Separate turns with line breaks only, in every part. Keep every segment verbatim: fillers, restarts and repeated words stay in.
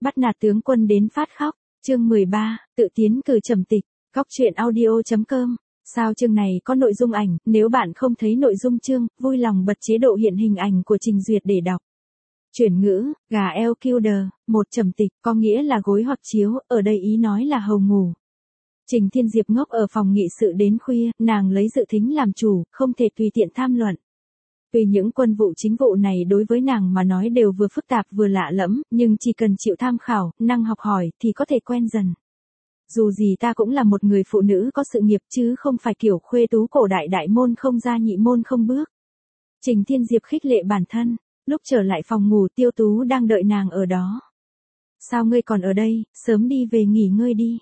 Bắt nạt tướng quân đến phát khóc, chương mười ba, tự tiến cử trầm tịch, góc truyện audio chấm com. Sao chương này có nội dung ảnh, nếu bạn không thấy nội dung chương, vui lòng bật chế độ hiện hình ảnh của trình duyệt để đọc. Chuyển ngữ, gà eo Kilder, một trầm tịch, có nghĩa là gối hoặc chiếu, ở đây ý nói là hầu ngủ. Trình Thiên Diệp ngốc ở phòng nghị sự đến khuya, nàng lấy dự thính làm chủ, không thể tùy tiện tham luận. Tuy những quân vụ chính vụ này đối với nàng mà nói đều vừa phức tạp vừa lạ lẫm, nhưng chỉ cần chịu tham khảo, năng học hỏi, thì có thể quen dần. Dù gì ta cũng là một người phụ nữ có sự nghiệp chứ không phải kiểu khuê tú cổ đại đại môn không ra nhị môn không bước. Trình Thiên Diệp khích lệ bản thân, lúc trở lại phòng ngủ Tiêu Tú đang đợi nàng ở đó. Sao ngươi còn ở đây, sớm đi về nghỉ ngơi đi.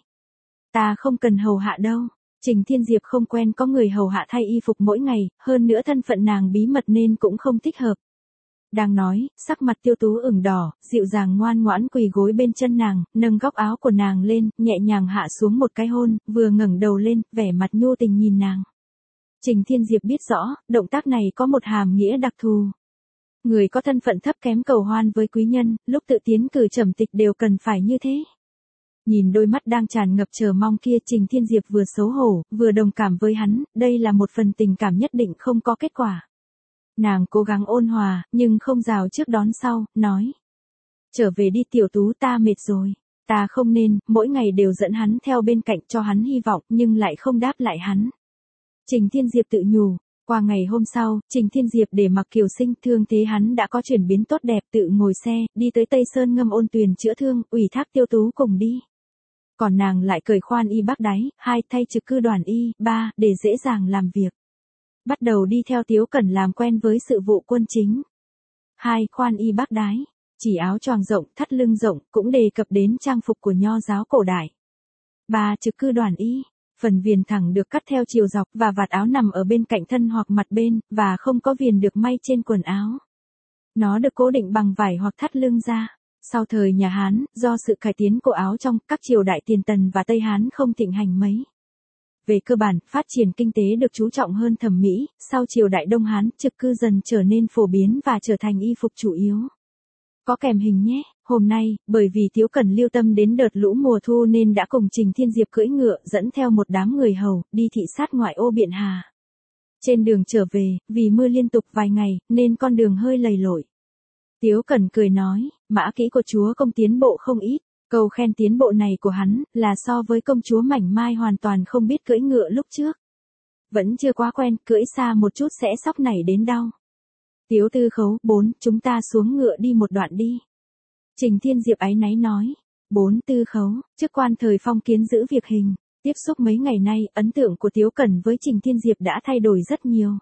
Ta không cần hầu hạ đâu. Trình Thiên Diệp không quen có người hầu hạ thay y phục mỗi ngày, hơn nữa thân phận nàng bí mật nên cũng không thích hợp. Đang nói, sắc mặt Tiêu Tú ửng đỏ, dịu dàng ngoan ngoãn quỳ gối bên chân nàng, nâng góc áo của nàng lên, nhẹ nhàng hạ xuống một cái hôn, vừa ngẩng đầu lên, vẻ mặt nhu tình nhìn nàng. Trình Thiên Diệp biết rõ, động tác này có một hàm nghĩa đặc thù. Người có thân phận thấp kém cầu hoan với quý nhân, lúc tự tiến cử trầm tịch đều cần phải như thế. Nhìn đôi mắt đang tràn ngập chờ mong kia, Trình Thiên Diệp vừa xấu hổ, vừa đồng cảm với hắn, đây là một phần tình cảm nhất định không có kết quả. Nàng cố gắng ôn hòa, nhưng không rào trước đón sau, nói. Trở về đi Tiểu Tú, ta mệt rồi. Ta không nên, mỗi ngày đều dẫn hắn theo bên cạnh cho hắn hy vọng, nhưng lại không đáp lại hắn. Trình Thiên Diệp tự nhủ. Qua ngày hôm sau, Trình Thiên Diệp để mặc Kiều Sinh thương thế hắn đã có chuyển biến tốt đẹp, tự ngồi xe, đi tới Tây Sơn Ngâm Ôn Tuyền chữa thương, ủy thác Tiêu Tú cùng đi. Còn nàng lại cởi khoan y bác đáy, hai thay trực cư đoàn y, ba, để dễ dàng làm việc. Bắt đầu đi theo Tiếu Cẩn làm quen với sự vụ quân chính. Hai, khoan y bác đái, chỉ áo choàng rộng, thắt lưng rộng, cũng đề cập đến trang phục của nho giáo cổ đại. Ba, trực cư đoàn y. Phần viền thẳng được cắt theo chiều dọc và vạt áo nằm ở bên cạnh thân hoặc mặt bên, và không có viền được may trên quần áo. Nó được cố định bằng vải hoặc thắt lưng ra. Sau thời nhà Hán, do sự cải tiến của áo trong, các triều đại Tiền Tần và Tây Hán không thịnh hành mấy. Về cơ bản, phát triển kinh tế được chú trọng hơn thẩm mỹ, sau triều đại Đông Hán, trực cư dần trở nên phổ biến và trở thành y phục chủ yếu. Có kèm hình nhé, hôm nay, bởi vì Tiếu Cẩn lưu tâm đến đợt lũ mùa thu nên đã cùng Trình Thiên Diệp cưỡi ngựa dẫn theo một đám người hầu, đi thị sát ngoại ô Biện Hà. Trên đường trở về, vì mưa liên tục vài ngày, nên con đường hơi lầy lội. Tiếu Cẩn cười nói, mã kỹ của chúa công tiến bộ không ít, câu khen tiến bộ này của hắn, là so với công chúa mảnh mai hoàn toàn không biết cưỡi ngựa lúc trước. Vẫn chưa quá quen, cưỡi xa một chút sẽ sóc nảy đến đau. Tiếu Tư Khấu, bốn, chúng ta xuống ngựa đi một đoạn đi. Trình Thiên Diệp áy náy nói, bốn Tư Khấu, chức quan thời phong kiến giữ việc hình, tiếp xúc mấy ngày nay, ấn tượng của Tiếu Cẩn với Trình Thiên Diệp đã thay đổi rất nhiều.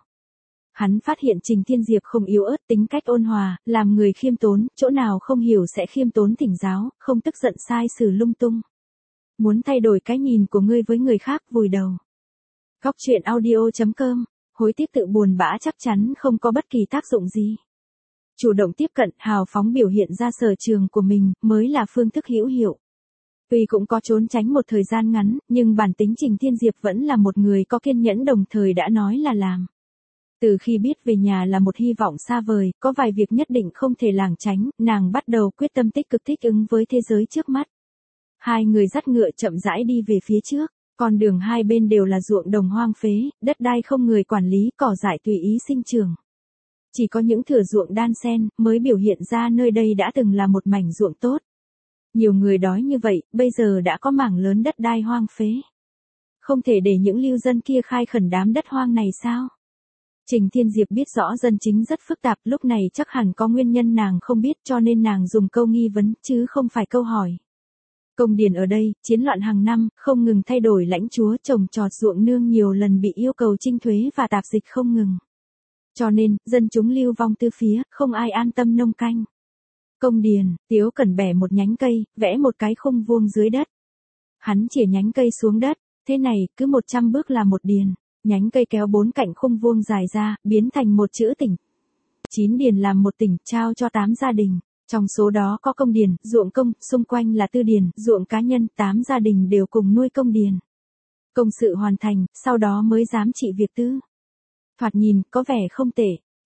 Hắn phát hiện Trình Thiên Diệp không yếu ớt, tính cách ôn hòa, làm người khiêm tốn, chỗ nào không hiểu sẽ khiêm tốn thỉnh giáo, không tức giận sai xử lung tung. Muốn thay đổi cái nhìn của ngươi với người khác, vùi đầu. Góc truyện audio chấm com, hối tiếc tự buồn bã chắc chắn không có bất kỳ tác dụng gì. Chủ động tiếp cận, hào phóng biểu hiện ra sở trường của mình, mới là phương thức hữu hiệu. Tuy cũng có trốn tránh một thời gian ngắn, nhưng bản tính Trình Thiên Diệp vẫn là một người có kiên nhẫn đồng thời đã nói là làm. Từ khi biết về nhà là một hy vọng xa vời, có vài việc nhất định không thể lảng tránh, nàng bắt đầu quyết tâm tích cực thích ứng với thế giới trước mắt. Hai người dắt ngựa chậm rãi đi về phía trước, con đường hai bên đều là ruộng đồng hoang phế, đất đai không người quản lý, cỏ dại tùy ý sinh trưởng. Chỉ có những thửa ruộng đan xen mới biểu hiện ra nơi đây đã từng là một mảnh ruộng tốt. Nhiều người đói như vậy, bây giờ đã có mảng lớn đất đai hoang phế. Không thể để những lưu dân kia khai khẩn đám đất hoang này sao? Trình Thiên Diệp biết rõ dân chính rất phức tạp, lúc này chắc hẳn có nguyên nhân nàng không biết cho nên nàng dùng câu nghi vấn, chứ không phải câu hỏi. Công điền ở đây, chiến loạn hàng năm, không ngừng thay đổi lãnh chúa, trồng trọt ruộng nương nhiều lần bị yêu cầu trinh thuế và tạp dịch không ngừng. Cho nên, dân chúng lưu vong tư phía, không ai an tâm nông canh. Công điền, Tiếu Cẩn bẻ một nhánh cây, vẽ một cái khung vuông dưới đất. Hắn chĩa nhánh cây xuống đất, thế này, cứ một trăm bước là một điền. Nhánh cây kéo bốn cạnh khung vuông dài ra, biến thành một chữ tỉnh. Chín điền làm một tỉnh, trao cho tám gia đình. Trong số đó có công điền, ruộng công, xung quanh là tư điền, ruộng cá nhân, tám gia đình đều cùng nuôi công điền. Công sự hoàn thành, sau đó mới dám trị việc tư. Thoạt nhìn, có vẻ không tệ.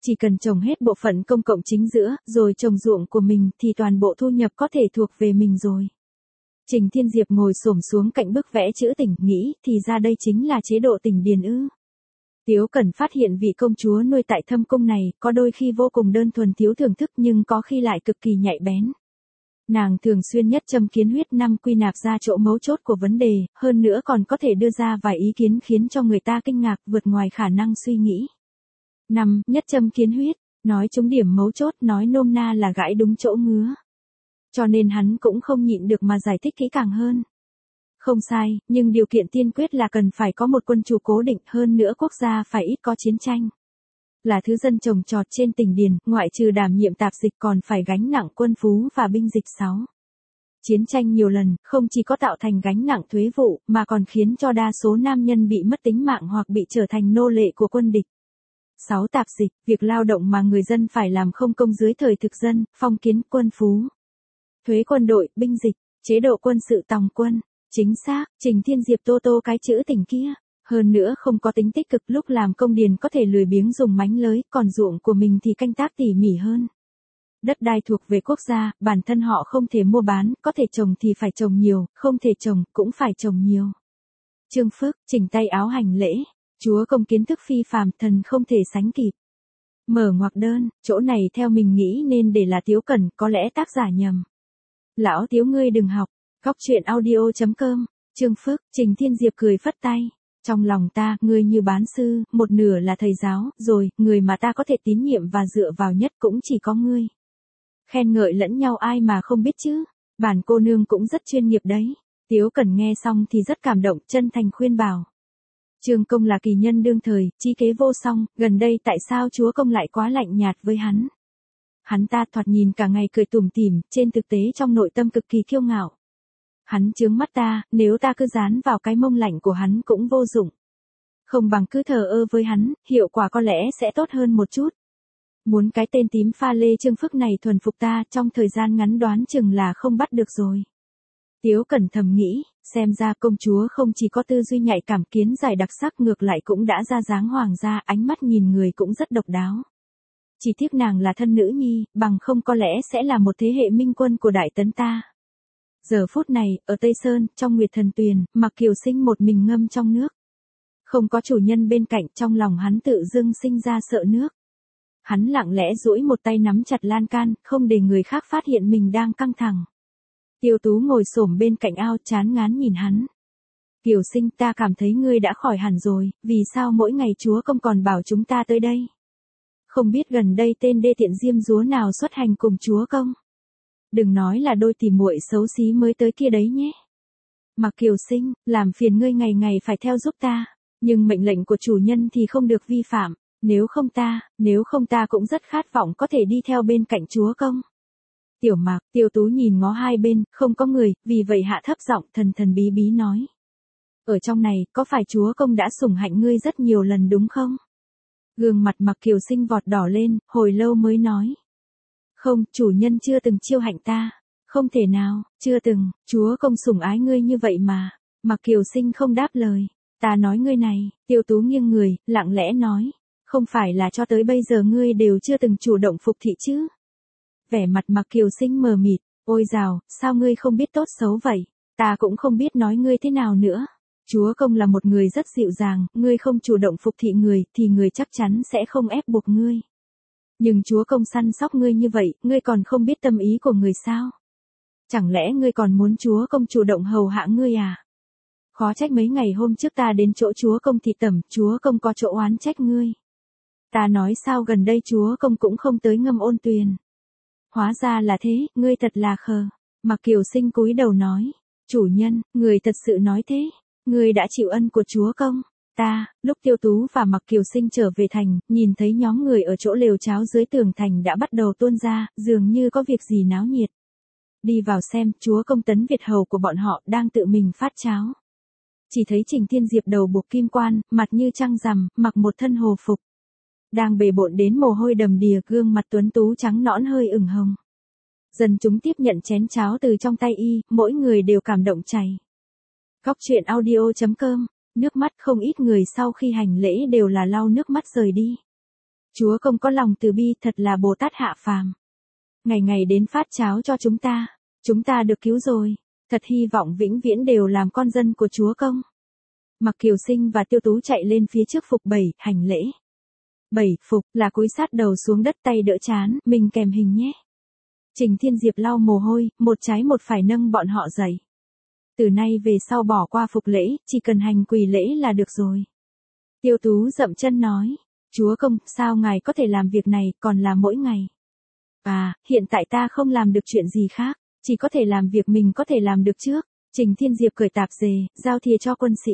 Chỉ cần trồng hết bộ phận công cộng chính giữa, rồi trồng ruộng của mình thì toàn bộ thu nhập có thể thuộc về mình rồi. Trình Thiên Diệp ngồi xổm xuống cạnh bức vẽ chữ Tỉnh, nghĩ thì ra đây chính là chế độ Tỉnh Điền ư. Tiếu Cẩn phát hiện vị công chúa nuôi tại thâm cung này, có đôi khi vô cùng đơn thuần thiếu thưởng thức nhưng có khi lại cực kỳ nhạy bén. Nàng thường xuyên nhất châm kiến huyết năm quy nạp ra chỗ mấu chốt của vấn đề, hơn nữa còn có thể đưa ra vài ý kiến khiến cho người ta kinh ngạc vượt ngoài khả năng suy nghĩ. Năm, nhất châm kiến huyết, nói trúng điểm mấu chốt, nói nôm na là gãi đúng chỗ ngứa. Cho nên hắn cũng không nhịn được mà giải thích kỹ càng hơn. Không sai, nhưng điều kiện tiên quyết là cần phải có một quân chủ cố định, hơn nữa quốc gia phải ít có chiến tranh. Là thứ dân trồng trọt trên Tỉnh Điền, ngoại trừ đảm nhiệm tạp dịch còn phải gánh nặng quân phú và binh dịch sáu. Chiến tranh nhiều lần, không chỉ có tạo thành gánh nặng thuế vụ, mà còn khiến cho đa số nam nhân bị mất tính mạng hoặc bị trở thành nô lệ của quân địch. sáu. Tạp dịch, việc lao động mà người dân phải làm không công dưới thời thực dân, phong kiến, quân phú. Thuế quân đội, binh dịch, chế độ quân sự tòng quân. Chính xác, Trình Thiên Diệp tô tô cái chữ Tỉnh kia. Hơn nữa không có tính tích cực, lúc làm công điền có thể lười biếng dùng mánh lới, còn ruộng của mình thì canh tác tỉ mỉ hơn. Đất đai thuộc về quốc gia, bản thân họ không thể mua bán, có thể trồng thì phải trồng nhiều, không thể trồng, cũng phải trồng nhiều. Trương Phước, chỉnh tay áo hành lễ, chúa công kiến thức phi phàm, thần không thể sánh kịp. Mở ngoặc đơn, chỗ này theo mình nghĩ nên để là Tiếu Cẩn, có lẽ tác giả nhầm. Lão Tiếu ngươi đừng học, góc truyện audio chấm com, Trương Phước, Trình Thiên Diệp cười phất tay. Trong lòng ta, ngươi như bán sư, một nửa là thầy giáo, rồi, người mà ta có thể tín nhiệm và dựa vào nhất cũng chỉ có ngươi. Khen ngợi lẫn nhau ai mà không biết chứ, bản cô nương cũng rất chuyên nghiệp đấy. Tiếu Cẩn nghe xong thì rất cảm động, chân thành khuyên bảo. Trương công là kỳ nhân đương thời, trí kế vô song, gần đây tại sao chúa công lại quá lạnh nhạt với hắn? Hắn ta thoạt nhìn cả ngày cười tủm tỉm, trên thực tế trong nội tâm cực kỳ kiêu ngạo. Hắn chướng mắt ta, nếu ta cứ dán vào cái mông lạnh của hắn cũng vô dụng. Không bằng cứ thờ ơ với hắn, hiệu quả có lẽ sẽ tốt hơn một chút. Muốn cái tên tím pha lê Trương Phước này thuần phục ta, trong thời gian ngắn đoán chừng là không bắt được rồi. Tiếu Cẩn thầm nghĩ, xem ra công chúa không chỉ có tư duy nhạy cảm, kiến giải đặc sắc, ngược lại cũng đã ra dáng hoàng gia, ánh mắt nhìn người cũng rất độc đáo. Chỉ tiếc nàng là thân nữ nhi, bằng không có lẽ sẽ là một thế hệ minh quân của Đại Tấn ta. Giờ phút này, ở Tây Sơn, trong Nguyệt Thần Tuyền, Mạc Kiều Sinh một mình ngâm trong nước. Không có chủ nhân bên cạnh, trong lòng hắn tự dưng sinh ra sợ nước. Hắn lặng lẽ duỗi một tay nắm chặt lan can, không để người khác phát hiện mình đang căng thẳng. Tiêu Tú ngồi xổm bên cạnh ao, chán ngán nhìn hắn. Kiều Sinh, ta cảm thấy ngươi đã khỏi hẳn rồi, vì sao mỗi ngày chúa công còn bảo chúng ta tới đây? Không biết gần đây tên đê tiện diêm dúa nào xuất hành cùng chúa công? Đừng nói là đôi tỉ muội xấu xí mới tới kia đấy nhé. Mạc Kiều Sinh, làm phiền ngươi ngày ngày phải theo giúp ta, nhưng mệnh lệnh của chủ nhân thì không được vi phạm, nếu không ta, nếu không ta cũng rất khát vọng có thể đi theo bên cạnh chúa công. Tiểu Mạc, Tiêu Tú nhìn ngó hai bên, không có người, vì vậy hạ thấp giọng thần thần bí bí nói. Ở trong này, có phải chúa công đã sủng hạnh ngươi rất nhiều lần đúng không? Gương mặt Mạc Kiều Sinh vọt đỏ lên, hồi lâu mới nói. Không, chủ nhân chưa từng chiêu hạnh ta. Không thể nào, chưa từng, chúa công sủng ái ngươi như vậy mà. Mạc Kiều Sinh không đáp lời. Ta nói ngươi này, Tiêu Tú nghiêng người, lặng lẽ nói. Không phải là cho tới bây giờ ngươi đều chưa từng chủ động phục thị chứ? Vẻ mặt Mạc Kiều Sinh mờ mịt, ôi dào, sao ngươi không biết tốt xấu vậy? Ta cũng không biết nói ngươi thế nào nữa. Chúa công là một người rất dịu dàng, ngươi không chủ động phục thị người, thì người chắc chắn sẽ không ép buộc ngươi. Nhưng chúa công săn sóc ngươi như vậy, ngươi còn không biết tâm ý của người sao? Chẳng lẽ ngươi còn muốn chúa công chủ động hầu hạ ngươi à? Khó trách mấy ngày hôm trước ta đến chỗ chúa công thì tẩm, chúa công có chỗ oán trách ngươi. Ta nói sao gần đây chúa công cũng không tới ngâm ôn tuyền. Hóa ra là thế, ngươi thật là khờ. Mạc Kiều Sinh cúi đầu nói, chủ nhân, người thật sự nói thế, ngươi đã chịu ân của chúa công. Ta, lúc Tiêu Tú và Mạc Kiều Sinh trở về thành, nhìn thấy nhóm người ở chỗ lều cháo dưới tường thành đã bắt đầu tuôn ra, dường như có việc gì náo nhiệt. Đi vào xem, chúa công Tấn Việt hầu của bọn họ đang tự mình phát cháo. Chỉ thấy Trình Thiên Diệp đầu buộc kim quan, mặt như trăng rằm, mặc một thân hồ phục. Đang bề bộn đến mồ hôi đầm đìa, gương mặt tuấn tú trắng nõn hơi ửng hồng. Dân chúng tiếp nhận chén cháo từ trong tay y, mỗi người đều cảm động chảy. Góc truyện audio chấm com, nước mắt không ít người sau khi hành lễ đều là lau nước mắt rời đi. Chúa Công có lòng từ bi, thật là Bồ Tát hạ phàm. Ngày ngày đến phát cháo cho chúng ta, chúng ta được cứu rồi, thật hy vọng vĩnh viễn đều làm con dân của Chúa Công. Mặc Kiều Sinh và Tiêu Tú chạy lên phía trước Phục Bảy, hành lễ. Bảy, Phục, là cúi sát đầu xuống đất tay đỡ chán, mình kèm hình nhé. Trình Thiên Diệp lau mồ hôi, một trái một phải nâng bọn họ dậy. Từ nay về sau bỏ qua phục lễ, chỉ cần hành quỳ lễ là được rồi. Tiêu Tú dậm chân nói, Chúa Công, sao ngài có thể làm việc này, còn là mỗi ngày. À, hiện tại ta không làm được chuyện gì khác, chỉ có thể làm việc mình có thể làm được trước. Trình Thiên Diệp cởi tạp dề, giao thìa cho quân sĩ.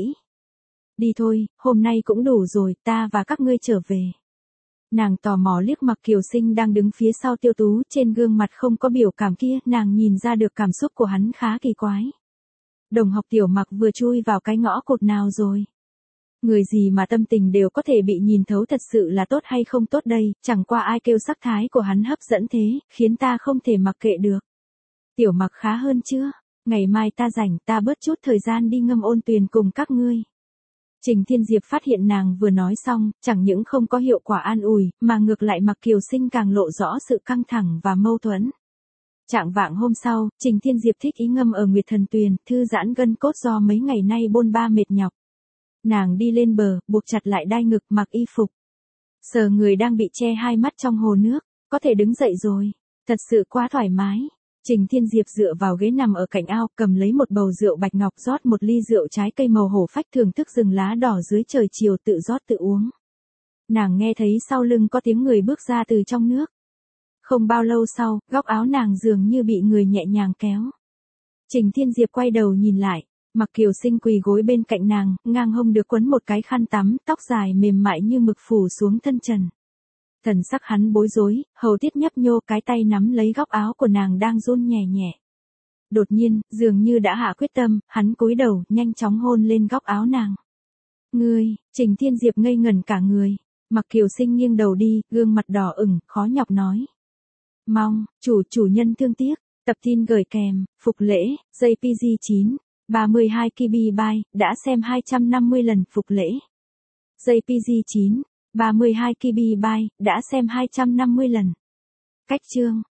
Đi thôi, hôm nay cũng đủ rồi, ta và các ngươi trở về. Nàng tò mò liếc Mặc Kiều Sinh đang đứng phía sau Tiêu Tú, trên gương mặt không có biểu cảm kia, nàng nhìn ra được cảm xúc của hắn khá kỳ quái. Đồng học Tiểu Mặc vừa chui vào cái ngõ cụt nào rồi? Người gì mà tâm tình đều có thể bị nhìn thấu, thật sự là tốt hay không tốt đây, chẳng qua ai kêu sắc thái của hắn hấp dẫn thế, khiến ta không thể mặc kệ được. Tiểu Mặc khá hơn chưa? Ngày mai ta rảnh, ta bớt chút thời gian đi ngâm ôn tuyền cùng các ngươi. Trình Thiên Diệp phát hiện nàng vừa nói xong, chẳng những không có hiệu quả an ủi, mà ngược lại Mặc Kiều Sinh càng lộ rõ sự căng thẳng và mâu thuẫn. Trạng vạng hôm sau, Trình Thiên Diệp thích ý ngâm ở Nguyệt Thần Tuyền, thư giãn gân cốt do mấy ngày nay bôn ba mệt nhọc. Nàng đi lên bờ, buộc chặt lại đai ngực, mặc y phục. Sờ người đang bị che hai mắt trong hồ nước, có thể đứng dậy rồi, thật sự quá thoải mái. Trình Thiên Diệp dựa vào ghế nằm ở cạnh ao, cầm lấy một bầu rượu bạch ngọc, rót một ly rượu trái cây màu hổ phách, thưởng thức rừng lá đỏ dưới trời chiều, tự rót tự uống. Nàng nghe thấy sau lưng có tiếng người bước ra từ trong nước. Không bao lâu sau, góc áo nàng dường như bị người nhẹ nhàng kéo. Trình Thiên Diệp quay đầu nhìn lại, Mặc Kiều Sinh quỳ gối bên cạnh nàng, ngang hông được quấn một cái khăn tắm, tóc dài mềm mại như mực phủ xuống thân trần. Thần sắc hắn bối rối, hầu tiết nhấp nhô, cái tay nắm lấy góc áo của nàng đang run nhẹ nhẹ. Đột nhiên, dường như đã hạ quyết tâm, hắn cúi đầu, nhanh chóng hôn lên góc áo nàng. Ngươi, Trình Thiên Diệp ngây ngẩn cả người. Mặc Kiều Sinh nghiêng đầu đi, gương mặt đỏ ửng, khó nhọc nói. Mong, chủ chủ nhân thương tiếc, tập tin gửi kèm, phục lễ, gi pê giê chín, ba mươi hai ki bi byte, đã xem hai trăm năm mươi lần, phục lễ. gi pê giê chín, ba mươi hai ki bi byte, đã xem hai trăm năm mươi lần. Cách chương.